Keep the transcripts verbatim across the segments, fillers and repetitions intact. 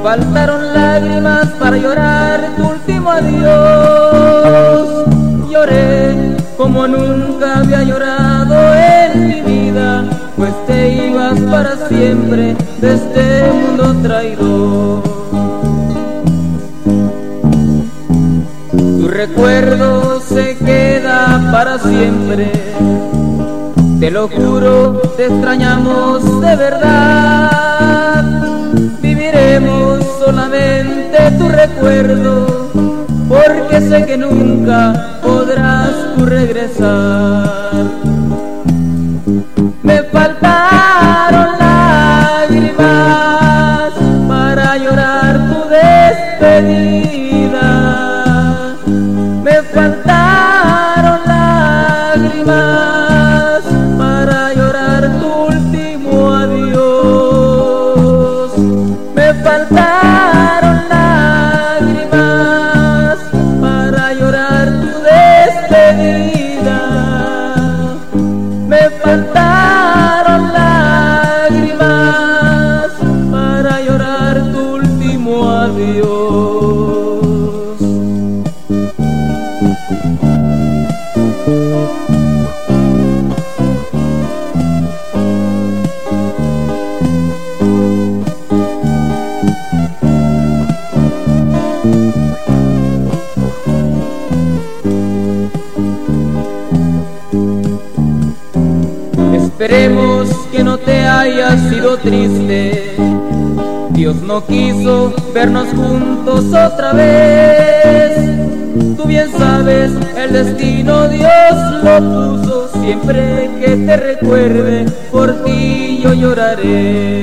faltaron lágrimas para llorar tu último adiós. Lloré como nunca había llorado en mi vida, pues te ibas para siempre de este mundo traidor. Tu recuerdo se queda para siempre, te lo juro, te extrañamos de verdad. Viviremos solamente tu recuerdo, porque sé que nunca podrás tú regresar. Me faltaron lágrimas para llorar tu despedida. Me faltaron lágrimas para llorar tu último adiós. Me faltaron lágrimas para llorar tu despedida. Me faltaron lágrimas para llorar tu último adiós. Esperemos que no te haya sido triste. Dios no quiso vernos juntos otra vez. Tú bien sabes, el destino Dios lo puso. Siempre que te recuerde, por ti yo lloraré.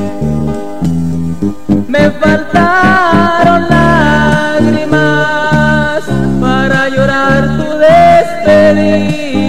Me faltaron lágrimas para llorar tu despedida.